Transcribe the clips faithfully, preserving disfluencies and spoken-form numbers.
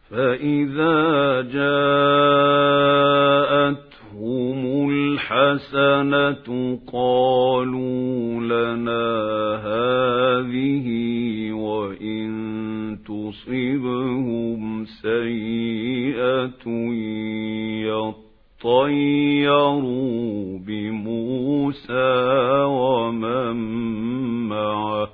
فإذا جاءتهم الحسنة قالوا لنا هذه وإن تصبهم سيئة يطيروا بموسى ومن معه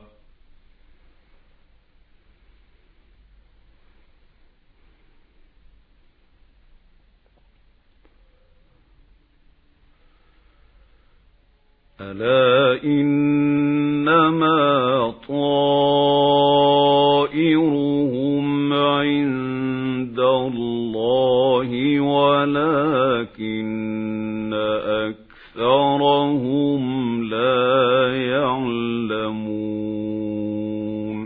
ألا إنما طائرهم عند الله ولكن أكثرهم لا يعلمون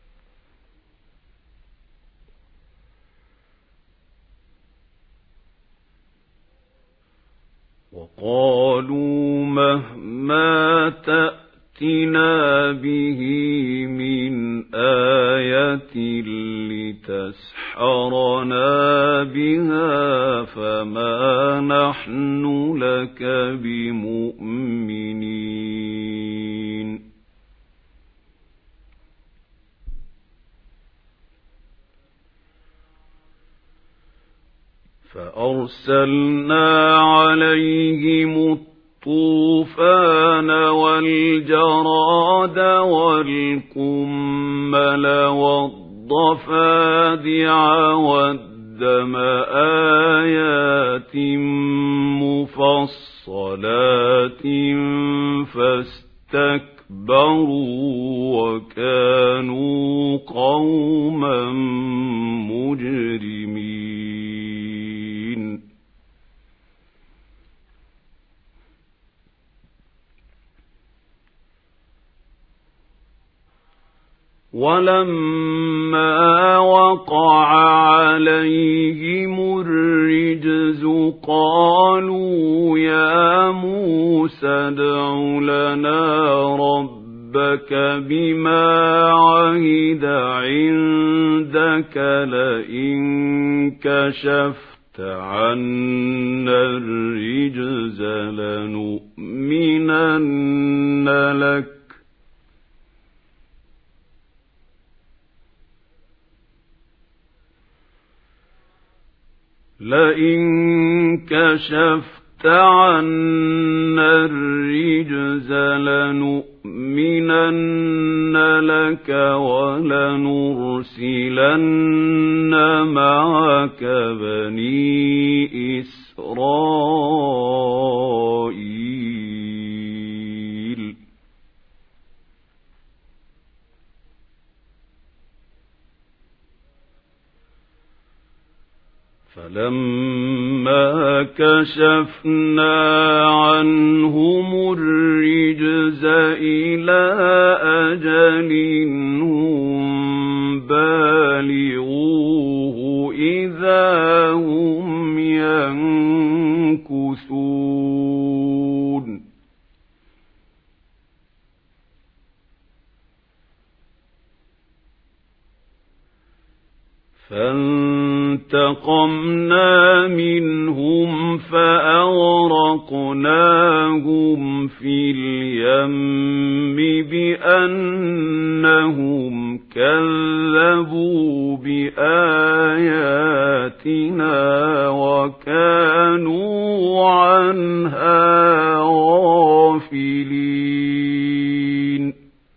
وقالوا مهما تأتنا به من آية لتسحرنا بها فما نحن لك بمؤمنين فأرسلنا عليهم الطوفان والجراد والقمل والضفادع والدم آيات مفصلات فاستكبروا وكانوا قوما مجرمين ولما وقع عليهم الرجز قالوا يا موسى ادع لنا ربك بما عهد عندك لئن كشفت عنا الرجز لنؤمنن لك لئن كشفت عنا الرجز لنؤمنن لك ولنرسلن معك بني إسرائيل فلما كشفنا عنهم الرجز إلى أجل هم بالغوه إذا هم ينكثون فانتقمنا منهم فأغرقناهم في اليم بأنهم كذبوا بآياتنا وكانوا عنها غافلين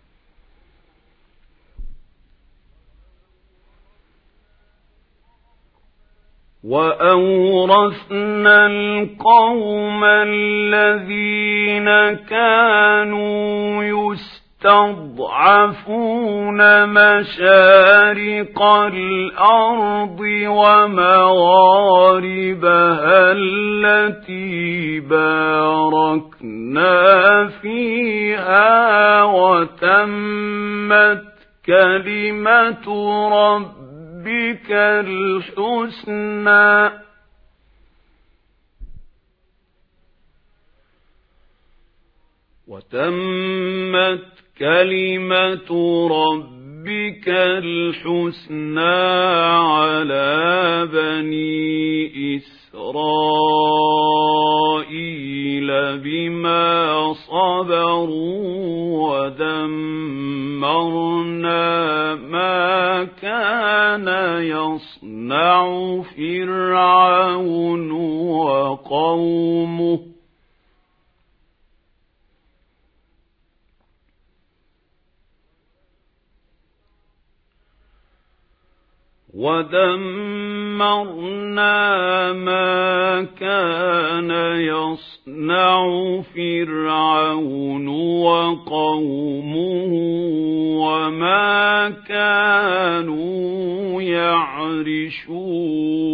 وأورثنا القوم الذين كانوا يستضعفون مشارق الأرض ومغاربها التي باركنا فيها وتمت كلمة ربنا ربك الحسنى وتمت كلمة ربك ربك الحسنى على بني إسرائيل بما صبروا ودمرنا ما كان يصنع فرعون وقومه ودمرنا ما كان يصنع فرعون وقومه وما كانوا يعرشون